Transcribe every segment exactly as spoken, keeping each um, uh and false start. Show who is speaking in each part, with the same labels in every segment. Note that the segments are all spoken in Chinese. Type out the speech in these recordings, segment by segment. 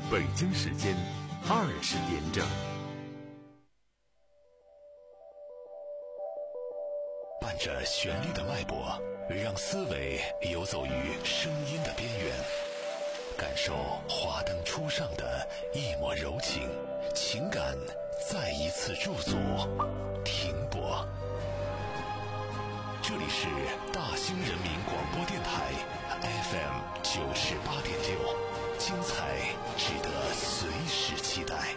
Speaker 1: 北京时间二十点整。
Speaker 2: 伴着旋律的脉搏，让思维游走于声音的边缘，感受华灯初上的一抹柔情，情感再一次驻足停泊。这里是大兴人民广播电台 F M 九十八点六，精彩值得随时期待。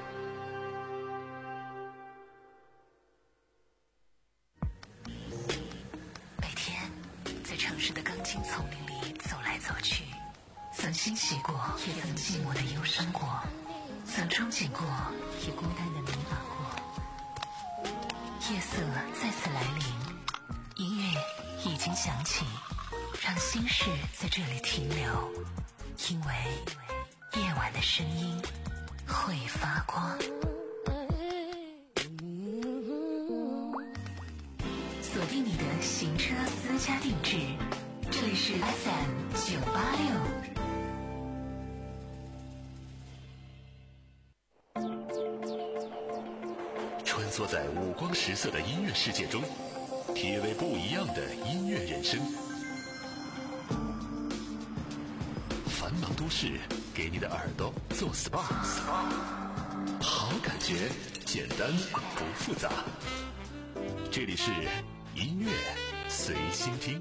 Speaker 3: 每天在城市的钢筋丛林里走来走去，曾欣喜过，也曾寂寞的忧伤过，曾憧憬过，也孤单的迷茫过。夜色再次来临，音乐已经响起，让心事在这里停留，因为夜晚的声音会发光。锁定你的行车私家定制，这里是 F M 九八六。
Speaker 2: 穿梭在五光十色的音乐世界中，体味不一样的音乐人生。繁忙都市给你的耳朵做 S P A， 好感觉简单不复杂。这里是音乐随心听。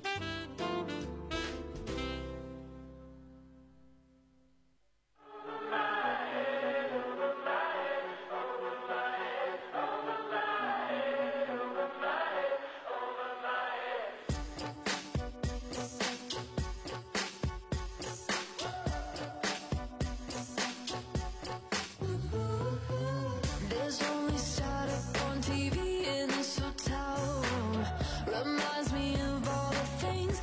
Speaker 4: Reminds me of all the things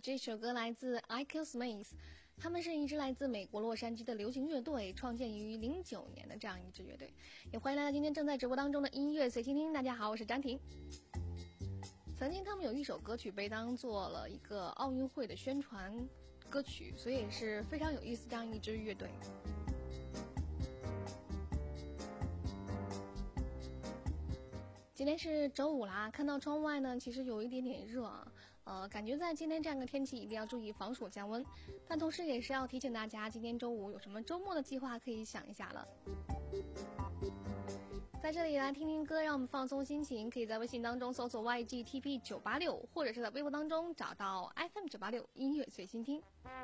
Speaker 4: 这首歌来自 I Q Smith， 他们是一支来自美国洛杉矶的流行乐队，创建于零九年的这样一支乐队。也欢迎来到今天正在直播当中的音乐随心听。大家好，我是张婷。曾经他们有一首歌曲被当做了一个奥运会的宣传歌曲，所以也是非常有意思这样一支乐队。今天是周五啦，看到窗外呢，其实有一点点热啊，呃，感觉在今天这样的天气一定要注意防暑降温，但同时也是要提醒大家，今天周五有什么周末的计划可以想一下了。在这里来听听歌，让我们放松心情，可以在微信当中搜索 Y G T P 九八六， 或者是在微博当中找到 F M 九八六 音乐随心听。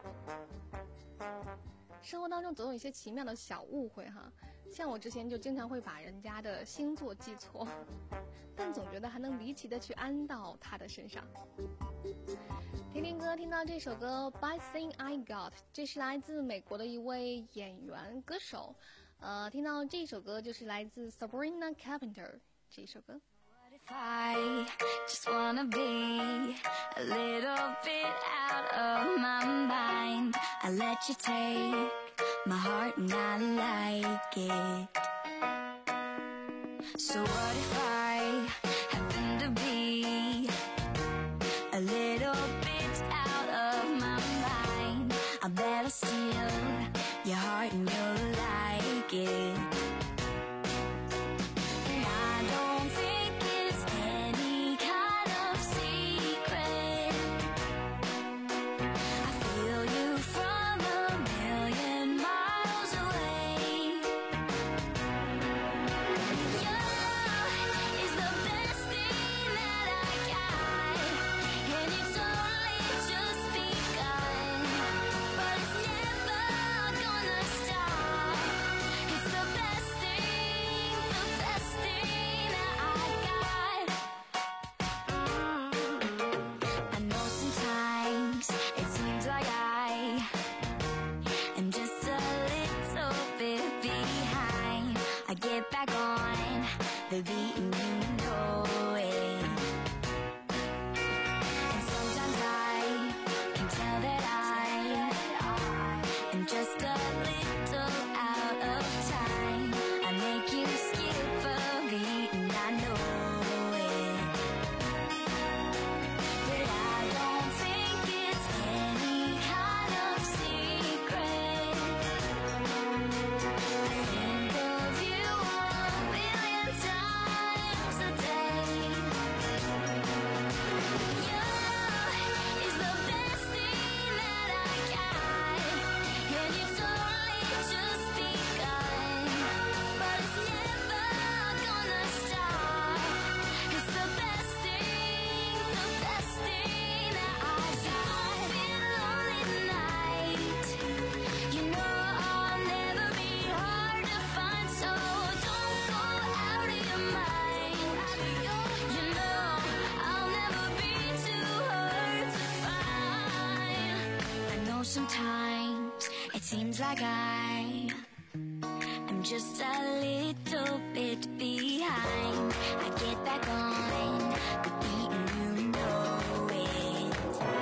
Speaker 4: 生活当中总有一些奇妙的小误会哈，像我之前就经常会把人家的星座记错，但总觉得还能离奇的去安到他的身上。听听歌，听到这首歌 By Thing I Got， 这是来自美国的一位演员歌手，呃，听到这首歌就是来自 Sabrina Carpenter 这首歌。
Speaker 5: What if I just wanna be a little bit out of my mind? I let you take my heart and I like it. So what if I happen to be a little bit out of my mind? I bet I'll steal your heart and you'll like it. The beat and you know it. And sometimes I can tell that I am just a little out of time. I make you skip a beat and I know it. But I don't think it's any kind of secret. I think of you a million times a day. You is the best thing that I got, and it's only just begun. But it's never gonna stop. It's the best thing, the best thing that I got. Don't feel lonely tonight. You know I'll never be hard to find, so don't go out of your mind. You know I'll never be too hard to find. I know sometimes it seems like I am just a little bit behind. I get back on the beat and you know it.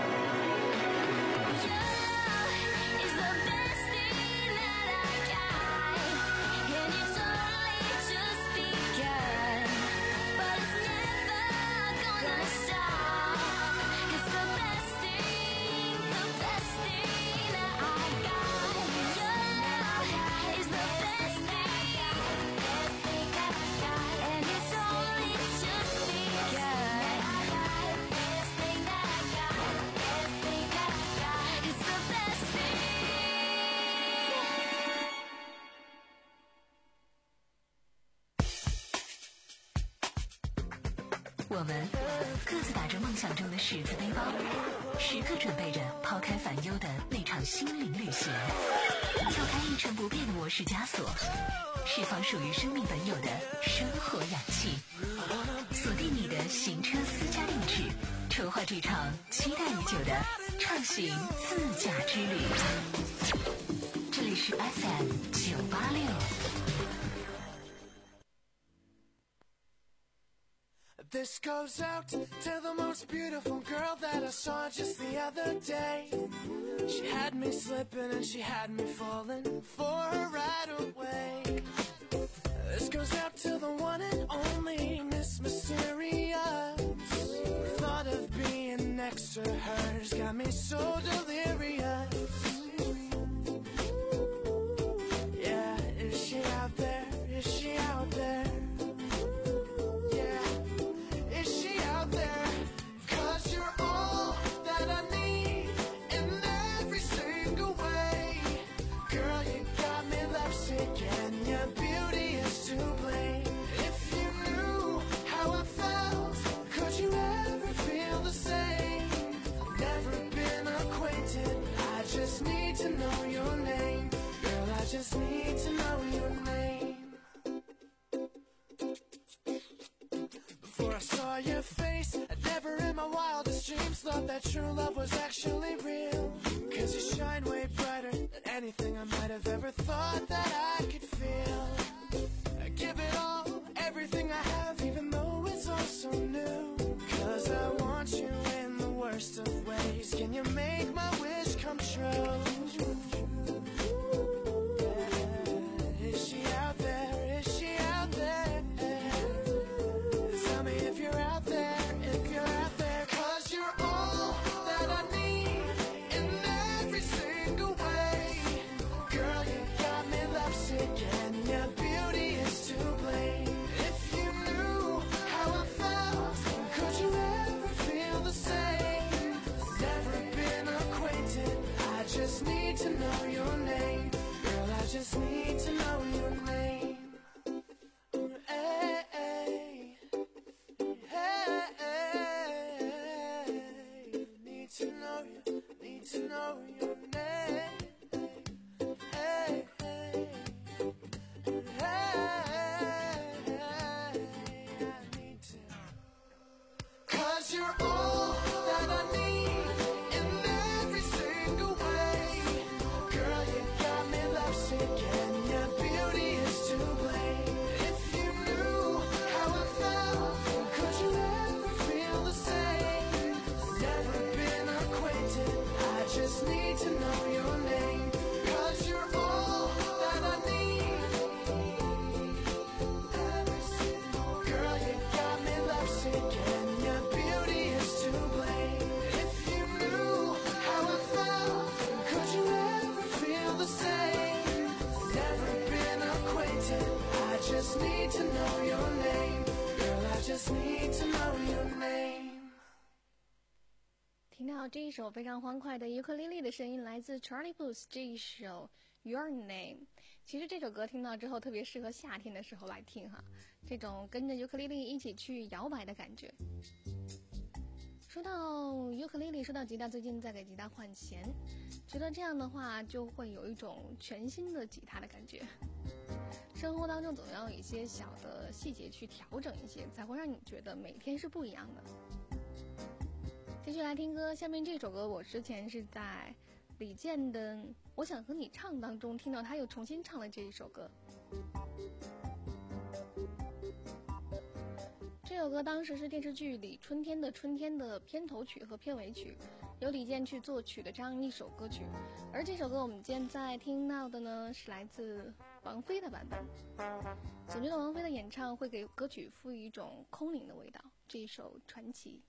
Speaker 5: You is the best thing that I got, and it's only just begun. But it's never gonna stop. It's the best thing, the best thing that I got. You is the best thing, best thing that I got, and it's only just begun. Best thing that I got, best thing that I got, it's the best thing.
Speaker 3: 我们各自打着梦想中的十字背包，时刻准备着抛开烦忧的那场心灵旅行，敲开一成不变的模式枷锁，释放属于生命本有的生活氧气，锁定你的行车私家定制，筹划这场期待已久的畅行自驾之旅。这里是 F M 九八六。
Speaker 6: This goes out to the most beautiful girl that I saw just the other day. She had me slipping and she had me falling for her right away. This goes out to the one and only Miss Mysterious. The thought of being next to her's got me so delirious. Yeah, is she out there? Is she out there? Just need to know your name. Before I saw your face, I'd never in my wildest dreams thought that true love was actually real. Cause you shine way brighter than anything I might have ever thought that I could feel. I give it all, everything I have, even though it's all so new. Cause I want you in the worst of ways. Can you make my wish come true? Just need to know your name. Hey, hey, hey, need to know you, need to know your name. Hey, hey, hey, I need to. Cause you're all that I need in every single way. Girl, you got me lovesick and your beauty is to blame. If you knew how I felt, could you ever feel the same? Never been acquainted, I just need to know your name. Cause you're all that I need. Every single girl, you got me lovesick and your beauty is to blame. If you knew how I felt, could you ever feel the same? Never been acquainted, I just need to know your name. Girl, I just need to know your name.
Speaker 4: 听到这一首非常欢快的尤克里里的声音，来自 Charlie Puth 这一首 Your Name。其实这首歌听到之后特别适合夏天的时候来听哈，这种跟着尤克里里一起去摇摆的感觉。说到尤克里里，说到吉他，最近在给吉他换弦，觉得这样的话就会有一种全新的吉他的感觉。生活当中总要有一些小的细节去调整一些，才会让你觉得每天是不一样的。继续来听歌，下面这首歌我之前是在李健的《我想和你唱》当中听到他又重新唱了这一首歌。这首歌当时是电视剧里《春天的春天》的片头曲和片尾曲，由李健去作曲的这样一首歌曲。而这首歌我们现在听到的呢，是来自王菲的版本。总觉得王菲的演唱会给歌曲赋予一种空灵的味道。这一首《传奇》。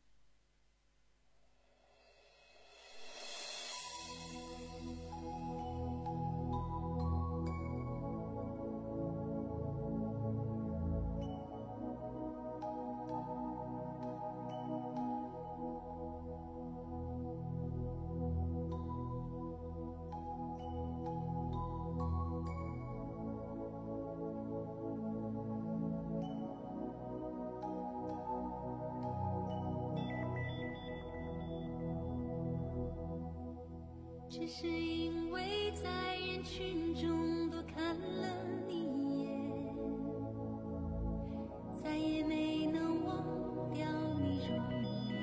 Speaker 5: 只是因为在人群中多看了你一眼，再也没能忘掉你容颜。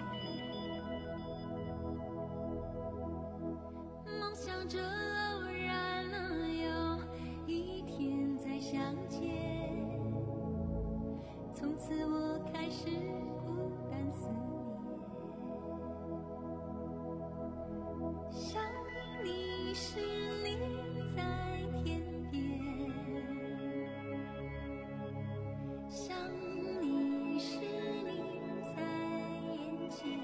Speaker 5: 梦想着偶然能有一天再相见，从此我开始孤感思念。想你时你在天边，想你时你在眼前，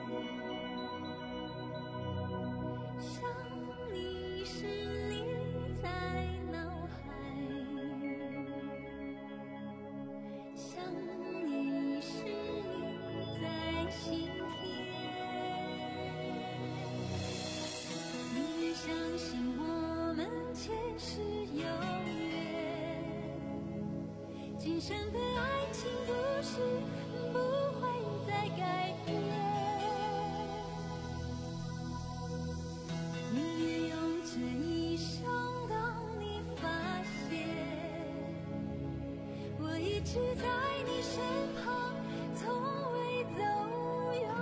Speaker 5: 想你时你在脑海，想你时你在心田。宁愿相信我们前世有缘，今生的爱情故事不会再改变。宁愿用这一生等你发现，我一直在你身旁，从未走远。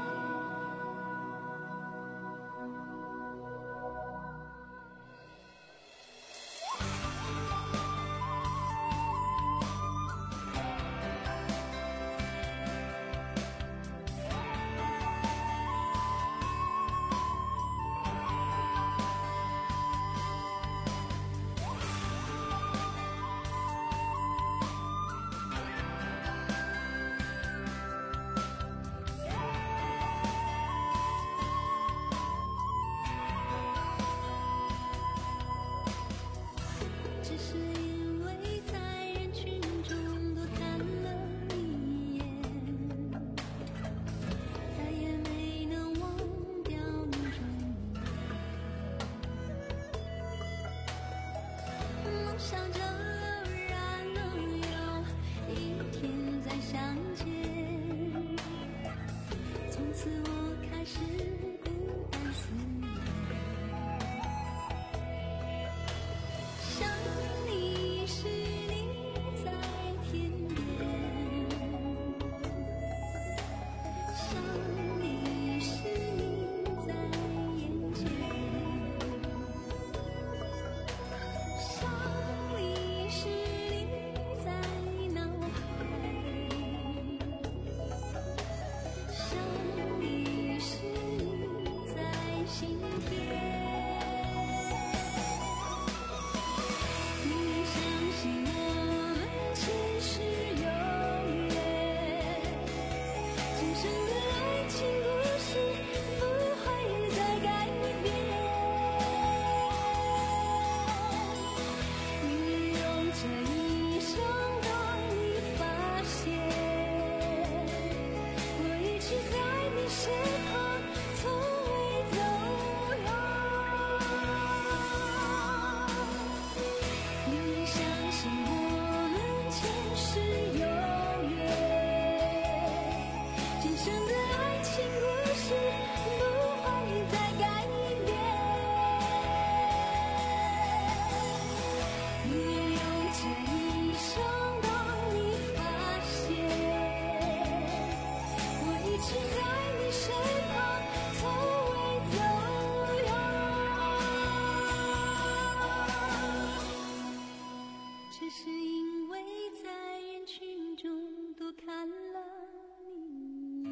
Speaker 5: 只是因为在人群中多看了你一眼，再也没能忘掉梦中你。梦想着偶然能有一天再相见，从此我开始孤单思念。想你时你在天边，想你时你在眼前，想你时你在脑海，想你时你在心田。宁愿相信我们前世有缘，今生的爱情故事不会再改变。宁愿用这一生等你发现，我一直在你身旁，从未走远。宁愿相信我们前世有缘，今生的爱情故事不会再改变。宁愿用这一生等你发现，我一直在你身旁，从未走远。只是因为在人群中多看了你一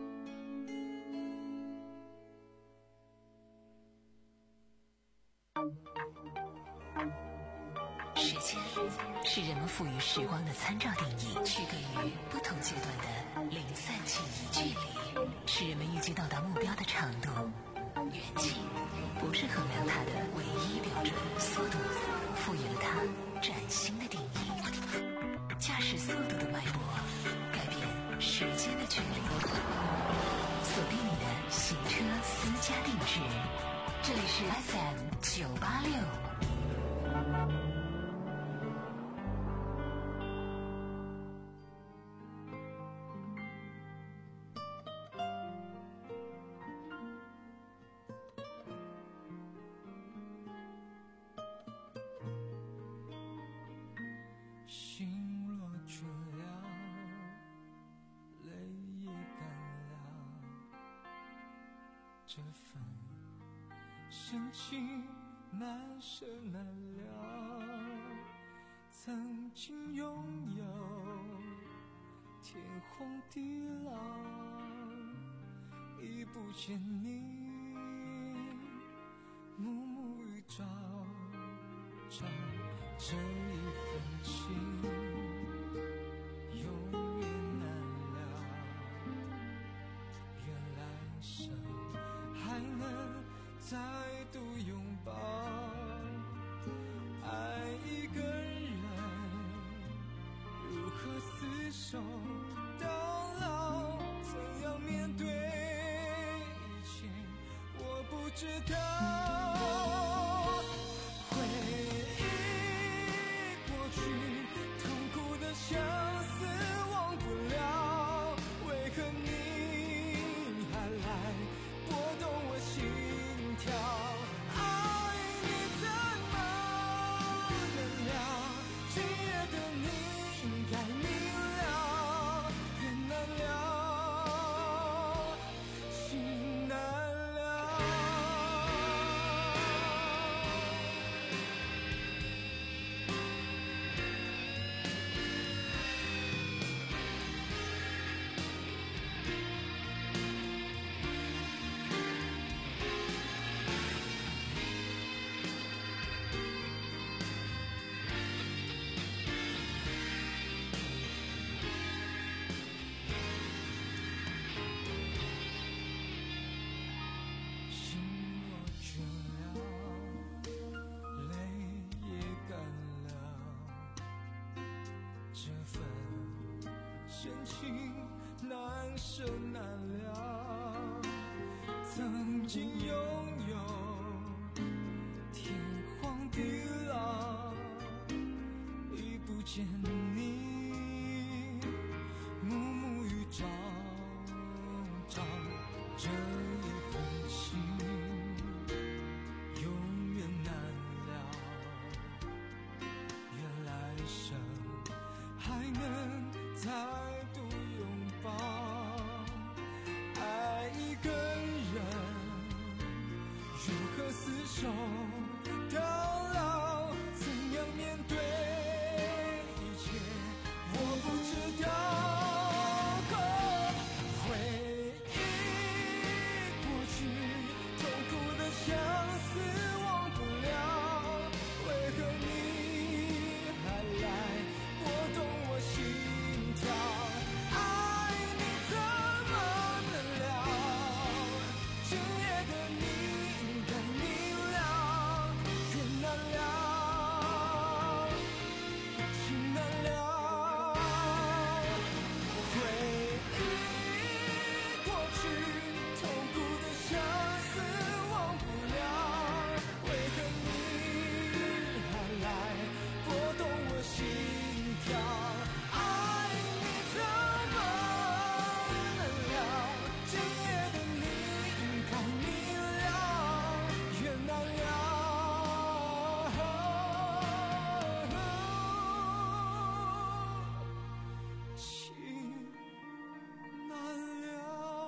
Speaker 5: 眼。
Speaker 3: 时间是人们赋予时光的参照定义，区隔于不同阶段的零散记忆。距离是人们预计到达目标的长度，远近不是衡量它的唯一标准。速度赋予了它崭新的定义，驾驶速度的脉搏改变时间的距离。锁定你的行车私家定制，这里是 F M 九八六。
Speaker 6: 心若倦了，泪也干了，这份深情难舍难了。曾经拥有天荒地老， 不见你，暮暮与朝朝，这一份情永远难了。愿来生还能再度拥抱，爱一个人如何厮守到老，怎样面对一切我不知道。回忆过去，痛苦的相思忘不了，为何你还来拨动我心跳？爱你怎么能了？今夜的你应该明了，人难了，心难了。心若倦了，泪也干了，这份深情难舍难了。曾经拥有天荒地老，已不见你，暮暮与朝朝，这一份情永远难了。愿来生还能再度拥抱，爱一个人如何厮守到老，怎样面对一切我不知道。回忆过去，痛苦的相思忘不了，为何你还来拨动我心跳？爱你怎么能了？今夜的你应该明了，人难了，心难了。回忆过去，痛苦的相思忘不了，为何你还来拨动我心跳？爱你怎么能了？今夜的你应该明了，缘难了，情难了。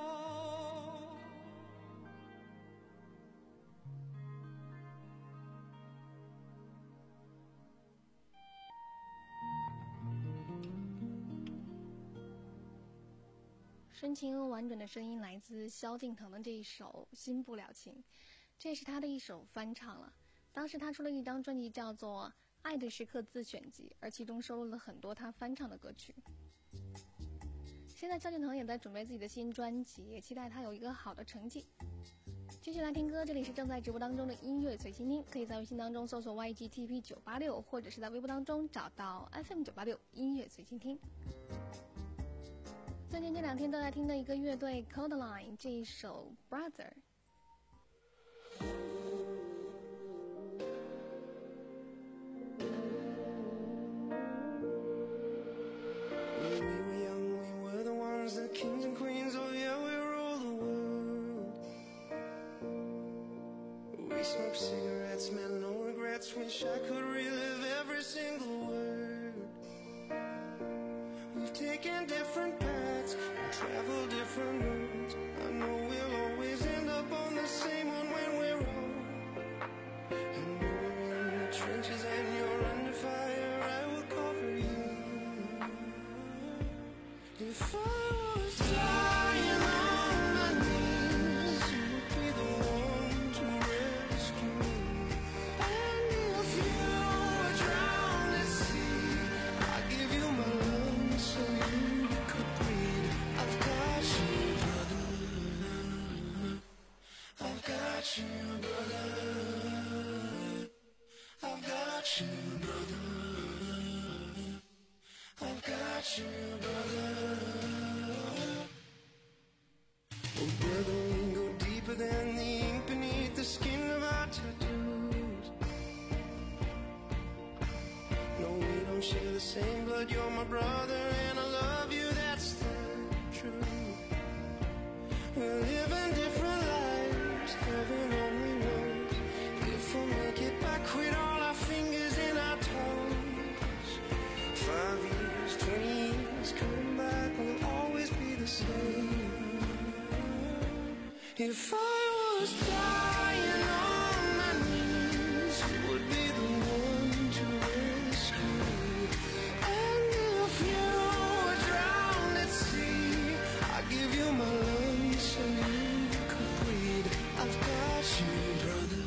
Speaker 4: 深情婉转的声音来自萧敬腾的这一首《新不了情》，这也是他的一首翻唱了。当时他出了一张专辑叫做《爱的时刻自选集》，而其中收录了很多他翻唱的歌曲。现在萧敬腾也在准备自己的新专辑，也期待他有一个好的成绩。继续来听歌，这里是正在直播当中的音乐随心听，可以在微信当中搜索 Y G T P 九八六，或者是在微博当中找到 F M 九八六音乐随心听。最近这两天都在听的一个乐队 Codeline 这一首 Brother。
Speaker 6: When we were young, we were the ones, the kings and queens, oh yeah, we rule the world. We smoked cigarettes, man, no regrets, wish I could relive every single word. We've taken different paths, and traveled different roads. I know we'll always end up on the same one when we're old. And when we're in the trenches and you're under fire, I will cover you. If I was dying on my knees, you, brother. Oh, brother, we go deeper than the ink beneath the skin of our tattoos. No, we don't share the same blood. You're my brother, and I love you. That's the truth. We're living different lives, heaven only knows if we'll make it back with all our fingers and our toes. Five years, twenty years, coming back will always be the same. If I was dying on my knees, you would be the one to rescue me. And if you were drowned at sea, I'd give you my lungs so you could breathe. I've got you, brother.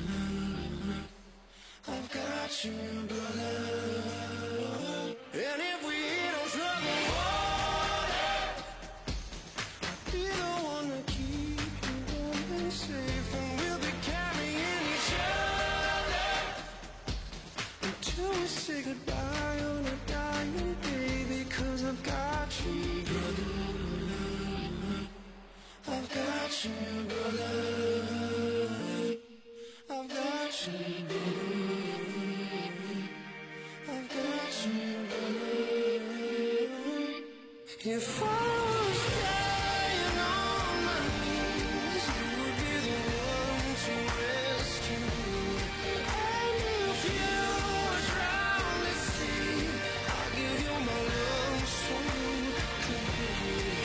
Speaker 6: I've got you, brother. And if we don't trouble water, I'll be the one to keep you warm and safe. And we'll be carrying each other until we say goodbye on a dying day. Because I've got you, brother. I've got you, brother. I've got you, brother. I've got you, brother. If I was dying on my knees, you would be the one to rescue me. And if you were drowned at sea, I'll give you my lungs so you could breathe.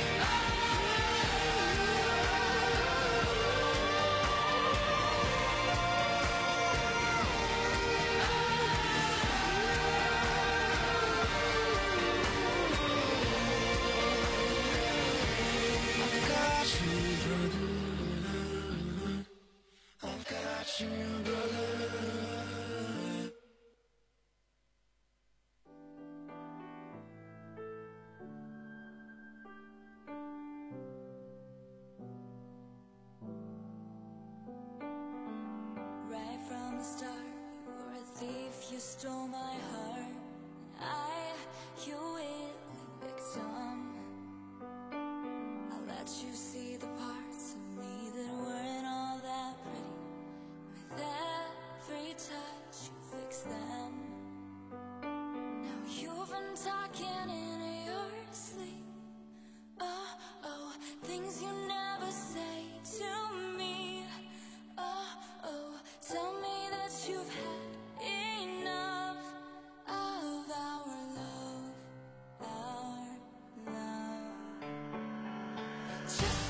Speaker 6: I've got you, brother. I've got you, brother.
Speaker 5: Right from the start, you were a thief, you stole my heart. I, your willing victim. I let you see the parts of me that weren't all that pretty. With every touch, you fix them. Now you've been talking in your sleep. Oh, oh, things you never say to me. Oh, oh, tell me that you've had enough of our love, our love. Just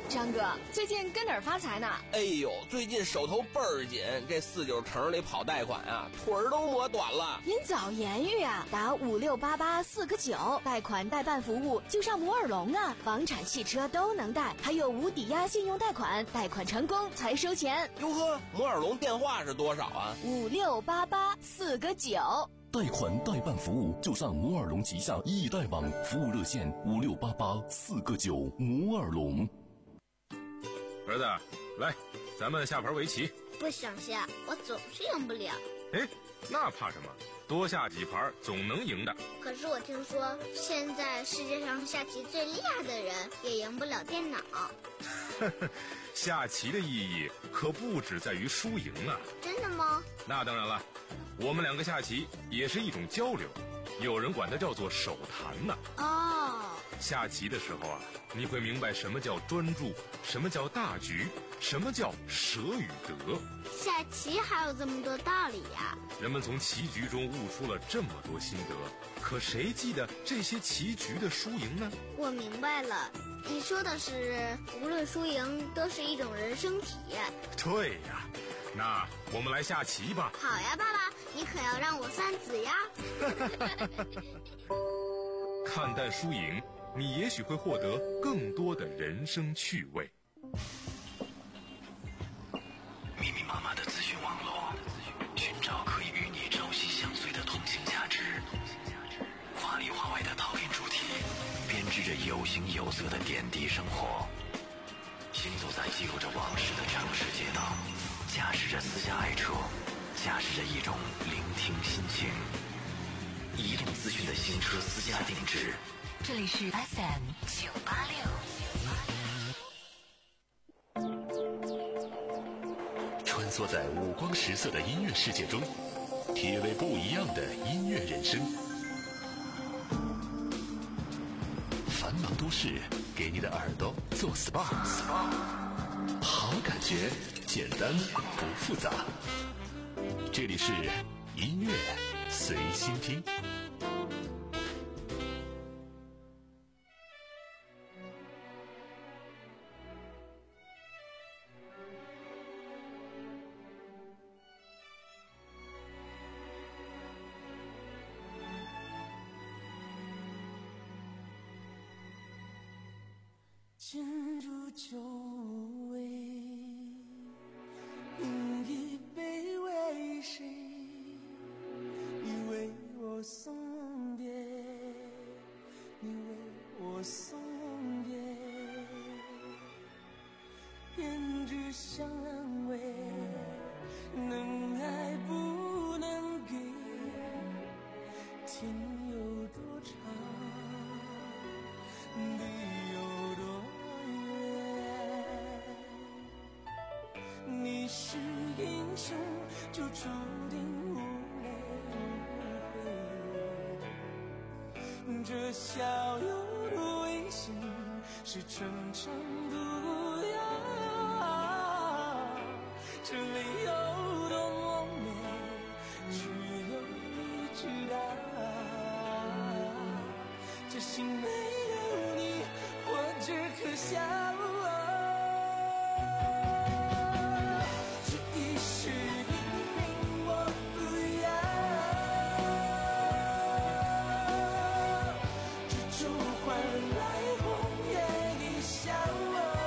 Speaker 7: 张哥，最近跟哪儿发财呢？
Speaker 8: 哎呦，最近手头倍儿紧，这四九城里跑贷款啊，腿儿都磨短了。
Speaker 7: 您早言语啊，打五六八八四个九，贷款代办服务就上摩尔龙啊，房产、汽车都能贷，还有无抵押信用贷款，贷款成功才收钱。
Speaker 8: 哟呵，摩尔龙电话是多少啊？
Speaker 7: 五六八八四个九。
Speaker 9: 贷款代办服务就上摩尔龙旗下易贷网，服务热线五六八八四个九。摩尔龙。
Speaker 10: 儿子，来，咱们下盘围棋。
Speaker 11: 不想下，我总是赢不了。
Speaker 10: 哎，那怕什么？多下几盘总能赢的。
Speaker 11: 可是我听说，现在世界上下棋最厉害的人也赢不了电脑。
Speaker 10: 下棋的意义可不只在于输赢啊！
Speaker 11: 真的吗？
Speaker 10: 那当然了，我们两个下棋也是一种交流，有人管它叫做手谈呢。
Speaker 11: 哦，
Speaker 10: 下棋的时候啊，你会明白什么叫专注，什么叫大局，什么叫舍与得。
Speaker 11: 下棋还有这么多道理呀！
Speaker 10: 人们从棋局中悟出了这么多心得，可谁记得这些棋局的输赢呢？
Speaker 11: 我明白了，你说的是无论输赢都是一种人生体验。
Speaker 10: 对呀，那我们来下棋吧。
Speaker 11: 好呀，爸爸，你可要让我三子呀。
Speaker 10: 看淡输赢，你也许会获得更多的人生趣味。
Speaker 2: 密密麻麻的资讯网络，寻找可以与你朝夕相随的通信价值。话里话外的讨论主题，编织着有形有色的点滴生活。行走在记录着往事的城市街道，驾驶着私家爱车，驾驶着一种聆听心情。移动资讯的新车私家定制。
Speaker 3: 这里是 F M 九八六。
Speaker 2: 穿梭在五光十色的音乐世界中，体味不一样的音乐人生。繁忙都市给你的耳朵做 S P A， 好感觉，简单不复杂。这里是音乐随心听。
Speaker 6: 进入酒味，饮一杯为谁？你为我送别，你为我送别，胭脂相偎，能爱不能给，天有多长，地有多你是英雄，就注定无泪无悔。这笑有多危险，是春城毒药。这泪有多么美，只有你知道。这心没有你，活着可笑。来红颜一笑。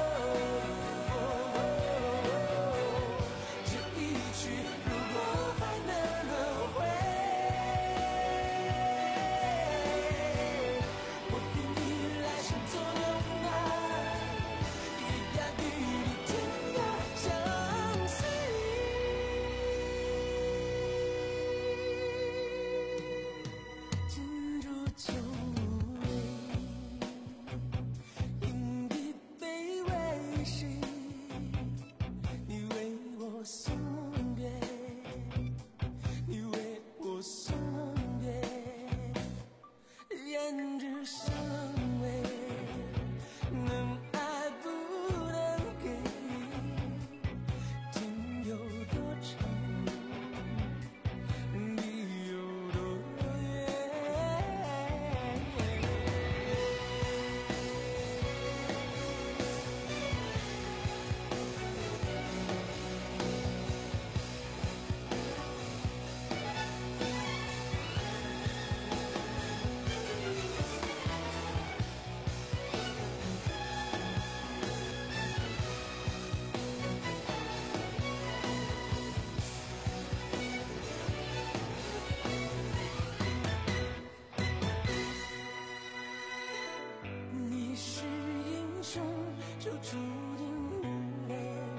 Speaker 6: 注定无怨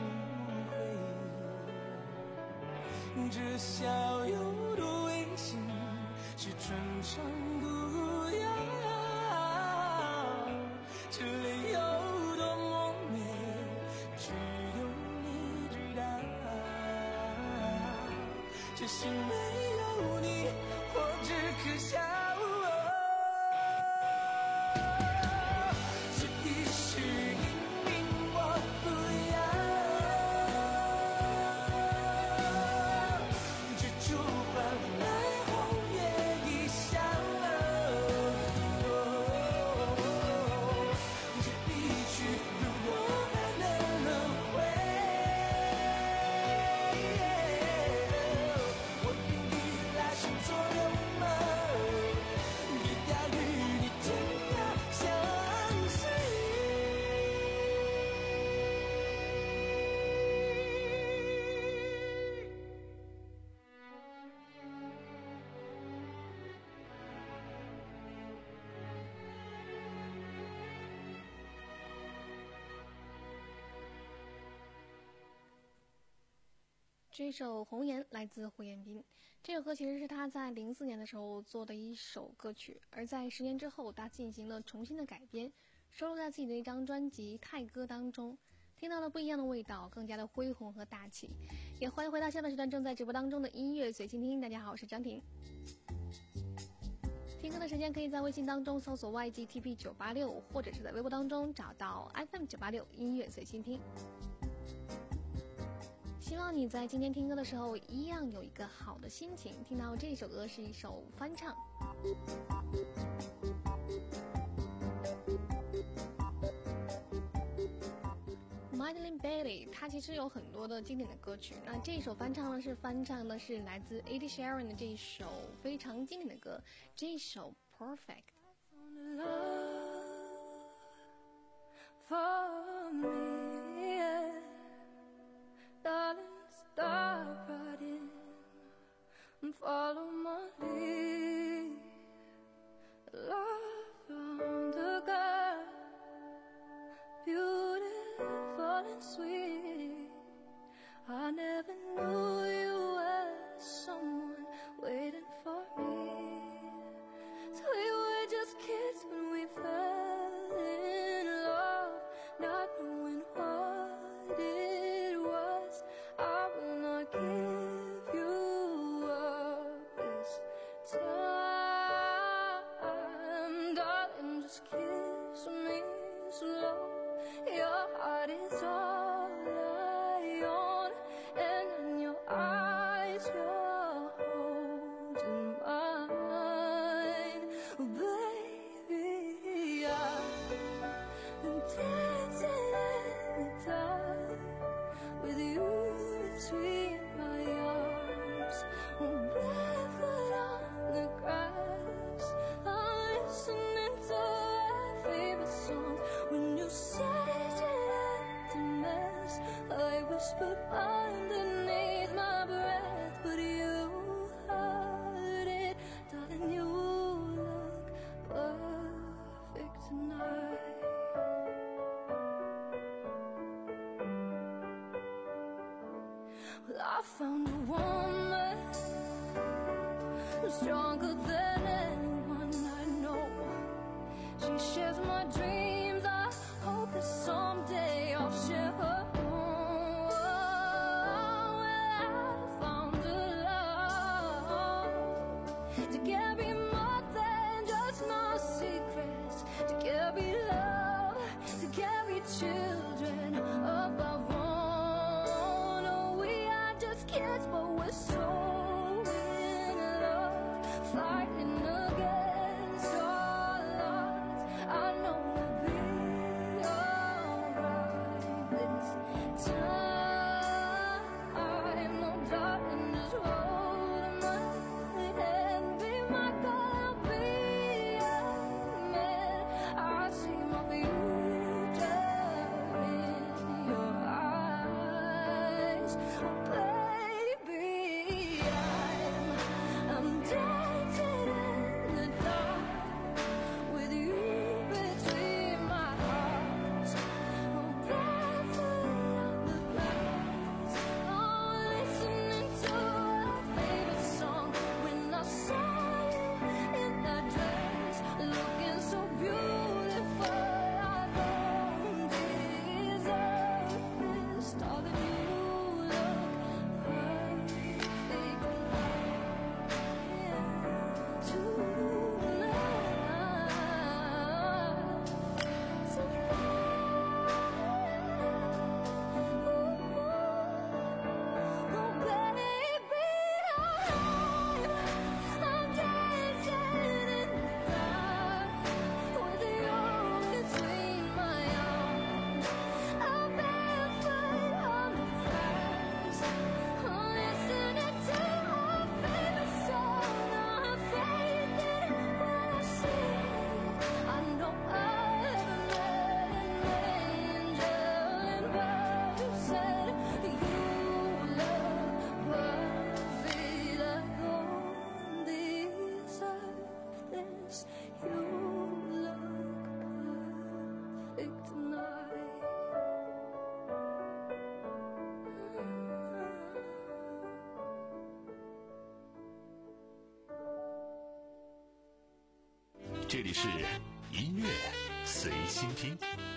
Speaker 6: 无悔。这小有多危险，是春场不要。这泪有多么美，只有你知道。这心没有你，我只可笑。这一世英名我不要，这烛换来红叶一香。这一去如果还能轮回，我愿意来生做流氓，别掉与你天涯相随。
Speaker 4: 这首《红颜》来自胡彦斌，这首歌其实是他在零四年的时候做的一首歌曲，而在十年之后，他进行了重新的改编，收录在自己的一张专辑《泰歌》当中，听到了不一样的味道，更加的恢宏和大气。也欢迎回到下半时段正在直播当中的音乐随心听，大家好，我是张婷。听歌的时间可以在微信当中搜索 Y G T P 九八六，或者是在微博当中找到 F M 九八六音乐随心听。希望你在今天听歌的时候一样有一个好的心情。听到这首歌是一首翻唱。Madeline Bailey 她其实有很多的经典的歌曲，那这一首翻唱呢是翻唱的是来自 Ed Sheeran 的这一首非常经典的歌，这一首 Perfect。
Speaker 6: For me, yeah. Darling, stop riding and follow my lead. Love found a girl, beautiful and sweet. I never knew you were someone waiting for me. So we were just kids when we fell in love, not knowing what it was. I will not give you up this time, darling, just kiss me slow. Your heart is all I own, and in your eyes you're holding mine. Oh, baby, I'm dancing in the dark with you between my arms. Oh, barefoot on the grass, I'm listening to our favorite song. When you said you left a mess, I whispered underneath my breath, but you heard it. Darling, you look perfect tonight. Well, I found a woman stronger than anyone I know. She shares my dreams. I hope that someday I'll share her home. Well, I found a love to carry more than just my secrets, to carry love, to carry children of our own. Oh, we are just kids, but we're so in love, fighting against all odds. I know we'll be alright this time. No, darling, just hold my hand, be my girl, be a man. I see my future in your eyes. Oh, baby, I'm, I'm dancing in the
Speaker 2: 这里是音乐随心听。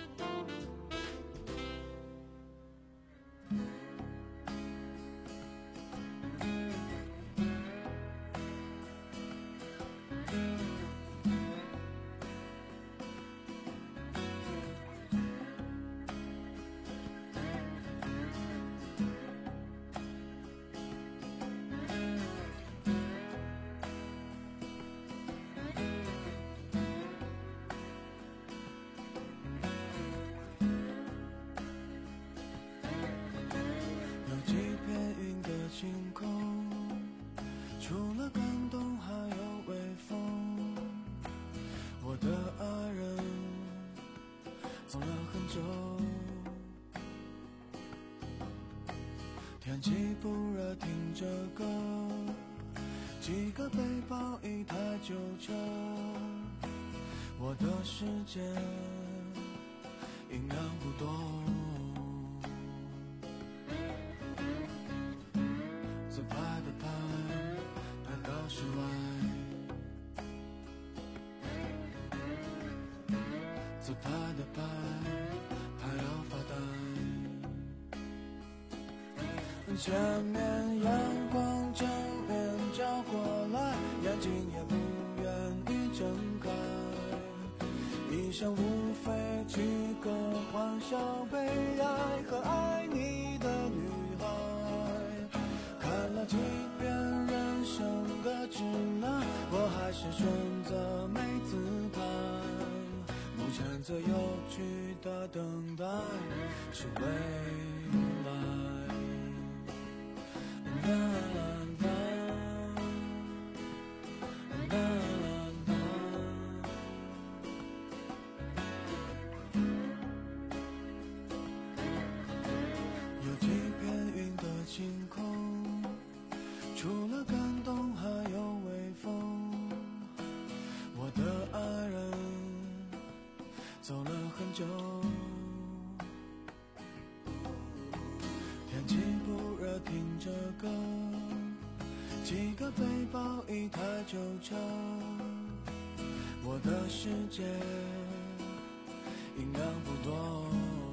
Speaker 6: 星空，除了感动还有微风。我的爱人走了很久，天气不热，听着歌，几个背包，一台旧车，我的世界音量不多。自拍的拍，拍到室外。自拍的拍，拍到发呆。前面阳光正面照过来，眼睛也不愿意睁开。一生无非几个欢笑、悲哀和爱你的女孩。看了几遍人生的指南，我还是选择没姿态。目前最有趣的等待是未来。啦啦啦，啦啦啦。有几片云的晴空，除了感动还有微风。我的爱人走了很久，天气不热，听着歌，几个背包，一台旧车，我的世界音量不多。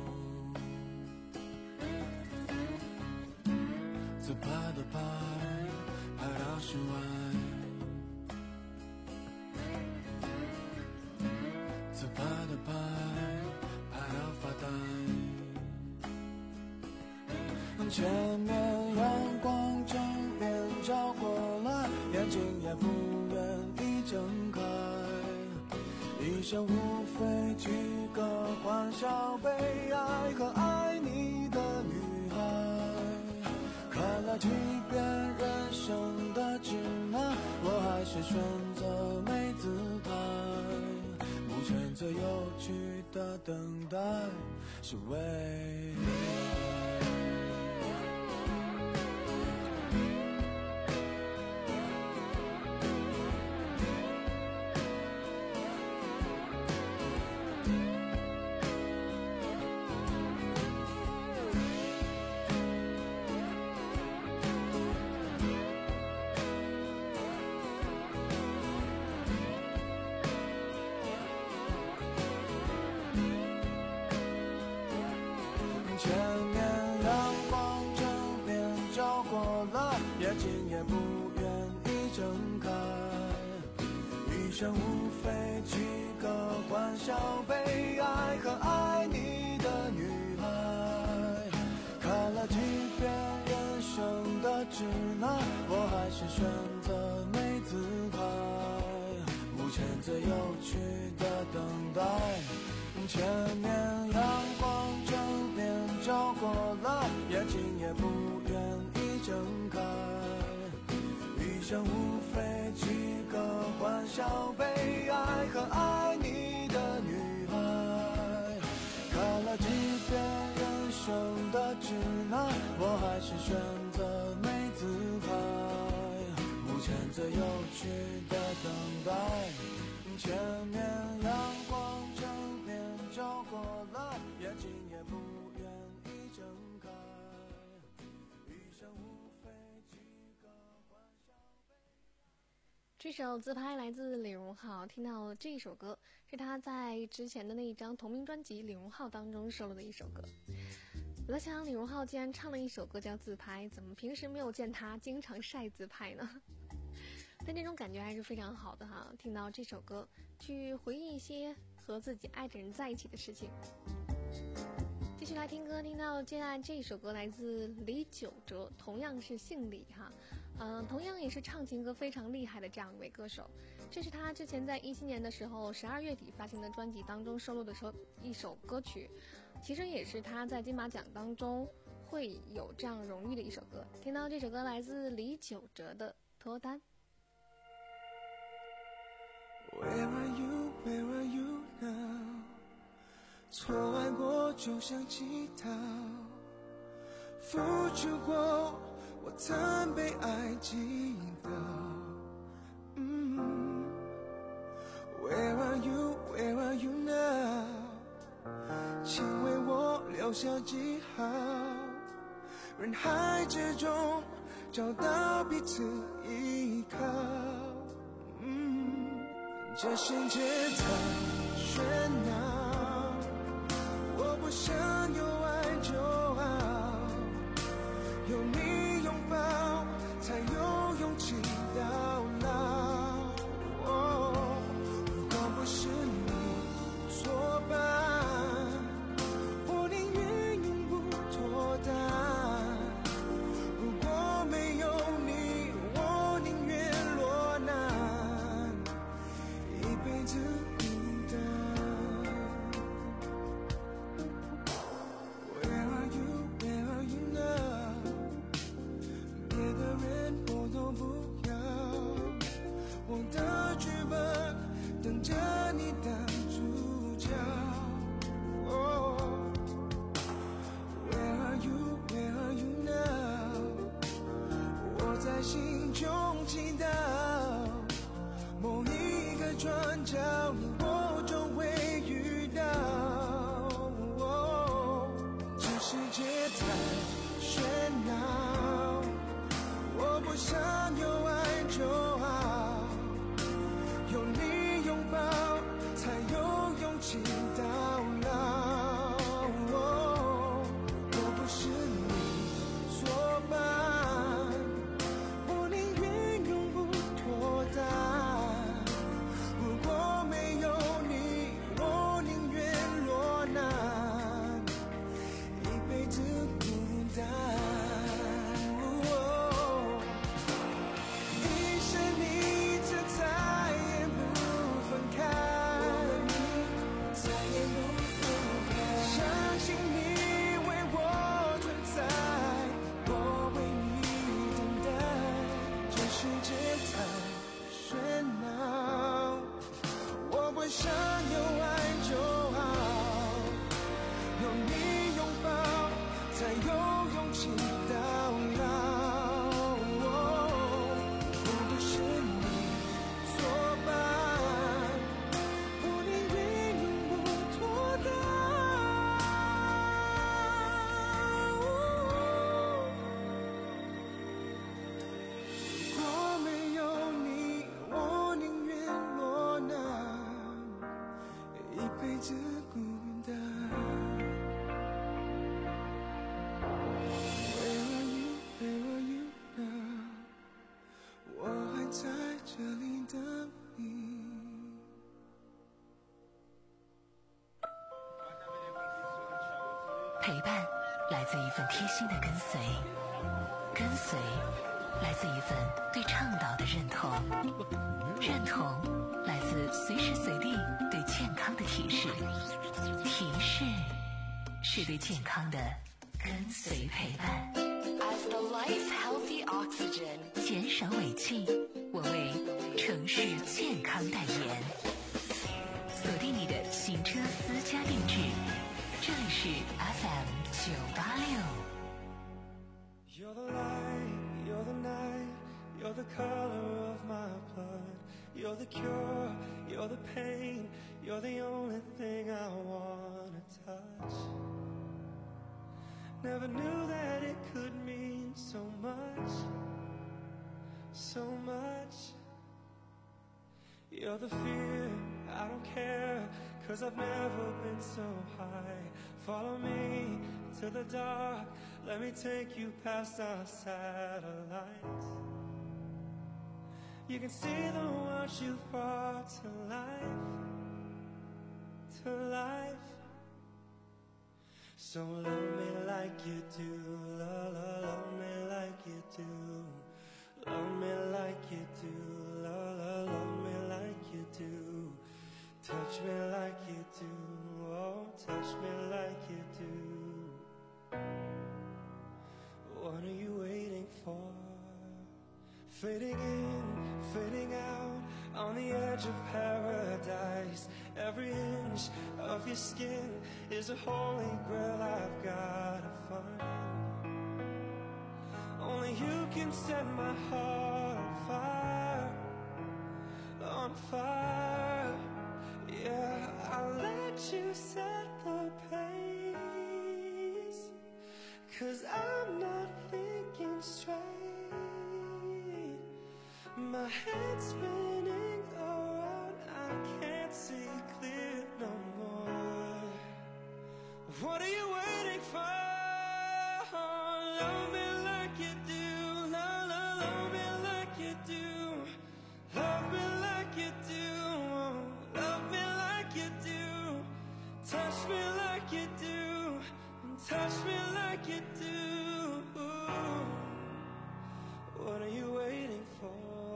Speaker 6: 自拍的拍，拍到室外。自拍的拍，拍到发呆。前面阳光正面照过来，眼睛也不愿意睁开。一生无非几个欢笑、悲哀和爱你的女孩。看了几遍人生的指南，我还是选择没姿态。目前最有趣的等待是未来。前面阳光正面照过来，眼睛也不愿意睁开。一生无非几个欢笑、悲哀和爱你的女孩。看了几遍人生的指南，我还是选择没姿态。目前最有趣的等待，前面阳光正面照过来，眼睛也不愿意睁开。一生无非几个欢笑、悲哀和爱你的女孩。看了几遍人生的指南，我还是选择没姿态。目前最有趣的等待，前面阳光正面照过来，眼睛也不愿意睁开。一生无非几个欢笑。
Speaker 4: 这首自拍来自李荣浩，听到这一首歌是他在之前的那一张同名专辑《李荣浩》当中收录的一首歌。我在想，李荣浩既然唱了一首歌叫自拍，怎么平时没有见他经常晒自拍呢？但这种感觉还是非常好的哈，听到这首歌去回忆一些和自己爱的人在一起的事情。继续来听歌，听到接下来这首歌来自李玖哲，同样是姓李哈，嗯、呃，同样也是唱情歌非常厉害的这样一位歌手。这是他之前在一七年的时候十二月底发行的专辑当中收录的首一首歌曲，其实也是他在金马奖当中会有这样荣誉的一首歌。听到这首歌来自李玖哲的《脱单》。
Speaker 6: Where are you, where are you now? 错爱过就像乞讨，付出过我曾被爱击倒。嗯 Where are you, where are you now? 请为我留下记号，人海之中找到彼此依靠。这世界太喧闹，我不想有爱就好，有你拥抱才有勇气到老。哦，如果不是你作伴，我宁愿永不脱单。如果没有你，我宁愿落难，一辈子孤单。Where are you, where are you now? 别的人我都不要，我的剧本等着你当主角。Oh, where are you, where are you now? 我在心中祈祷，某一个转角，你我终会遇到。哦，这世界太喧闹，我不想有爱就好，有你拥抱才有勇气到老。哦，若不是你作伴，我宁愿永不脱单。如果没有你，我宁愿落难，一辈子孤单。哦，一生一直再也不分开，再也不分开。相信你为我存在，我为你等待。这世界太喧闹，我不想有爱就好，有你拥抱才有勇气到老。哦，若不是你作伴，我宁愿永不脱单。如果没有你，我宁愿落难，一辈子孤单。Where are you, where are you now? 我还在这里等你。
Speaker 3: 陪伴来自一份贴心的跟随，跟随来自一份对倡导的认同，认同来自随时随地对健康的提示，提示是对健康的跟随陪伴。As the life healthy oxygen， 减少尾气，我为城市健康代言。锁定你的行车私家定制，这里是 F M 九八六。
Speaker 6: You're the light, you're the night, you're the color of my blood. You're the cure, you're the pain, you're the only thing I wanna touch. Never knew that it could mean so much, so much. You're the fear, I don't care, cause I've never been so high. Follow me to the dark, let me take you past our satellites. You can see the ones you've brought to life, to life. So love me like you do, love, love, love me like you do. Love me like you do, love, love, love me like you do. Touch me like you do, oh, touch me like you do. What are you waiting for? Fading in, fading out, on the edge of paradise. Every inch of your skin is a holy grail I've gotta find. Only you can set my heart on fire, on fire. Yeah, I'll let you set the pace, cause I'm not thinking straight. My head's spinning around, I can't see clear no more. What are you waiting for? Love me like you do, love, love, love me like you do. Love me like you do, love me like you do. Touch me like you do, touch me like you do. What are you waiting for?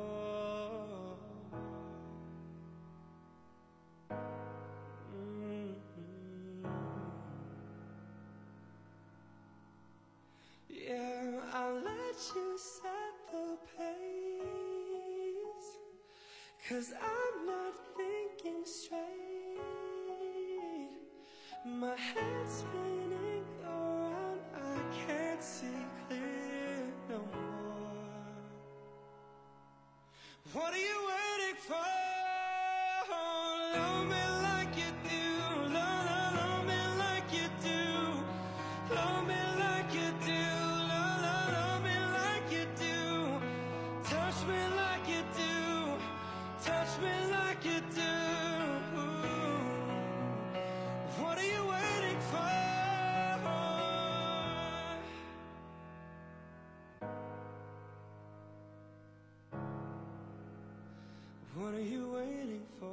Speaker 6: Yeah, I'll let you set the pace, cause I'm not thinking straight. My head's spinning around, I can't see clear no more. What are you waiting for? Love me like you do, love, love, love me like you do. Love me like you do, love, love, love me like you do. Touch me like you do, touch me like you do. What are you waiting for? What are you waiting for?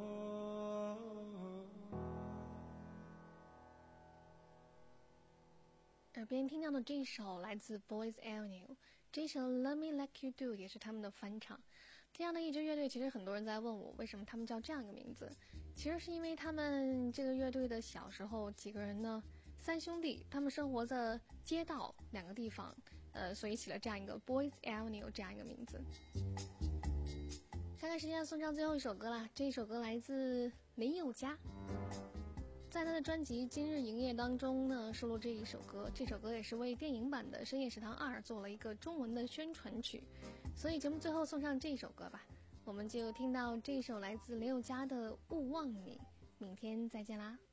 Speaker 4: 耳边听到的这一首来自 Boys Avenue， 这首 Love Me Like You Do 也是他们的翻唱。这样的一支乐队，其实很多人在问我为什么他们叫这样一个名字，其实是因为他们这个乐队的小时候几个人呢，三兄弟，他们生活在街道两个地方，呃，所以起了这样一个 Boys Avenue 这样一个名字。看看时间，送上最后一首歌啦，这一首歌来自林宥嘉。在他的专辑《今日营业》当中呢，收录这一首歌。这首歌也是为电影版的《深夜食堂二》做了一个中文的宣传曲，所以节目最后送上这一首歌吧。我们就听到这一首来自林宥嘉的《勿忘你》，明天再见啦。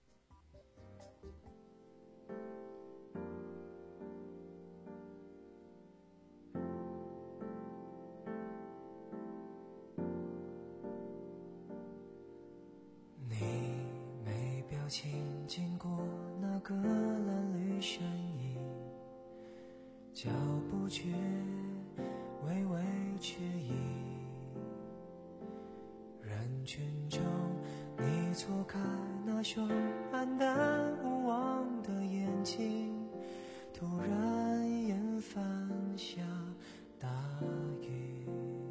Speaker 6: 请经过那个蓝绿身影，脚步却微微迟疑。人群中，你错开那双黯淡无望的眼睛，突然眼泛下大雨。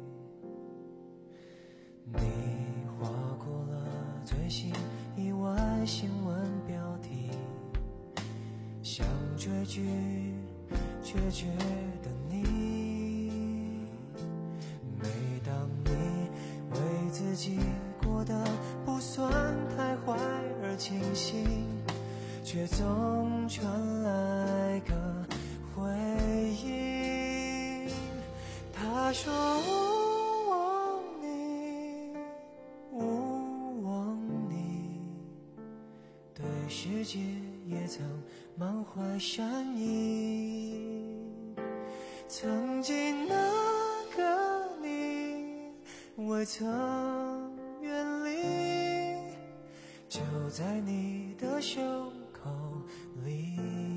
Speaker 6: 你划过了最新意外新闻标题，想追剧却觉得腻。每当你为自己过得不算太坏而庆幸，却总传来个回应。他说勿忘你，勿忘你，对世界也曾满怀善意。曾经那个你，未曾原谅在你的胸口里。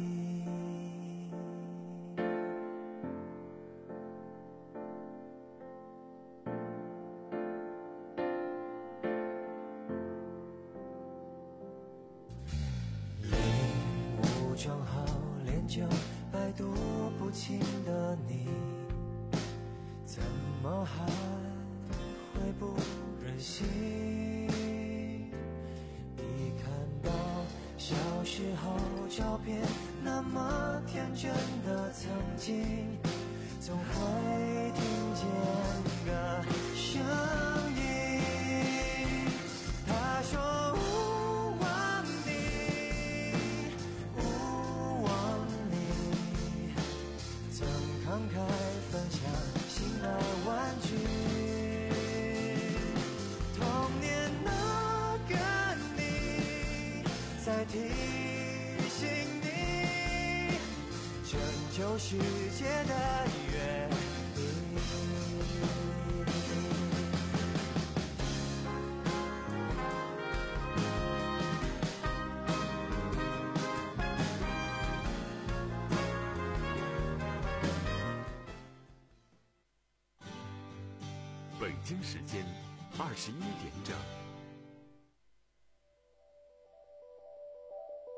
Speaker 6: 装好练就百毒不侵的你，怎么还会不忍心？一看到小时候照片，那么天真的曾经，总会听见个声音，他说勿忘你，勿忘你，曾慷慨分享心爱玩具，童年那个你在提醒你，拯救世界的约定。
Speaker 1: 北京时间二十一点整。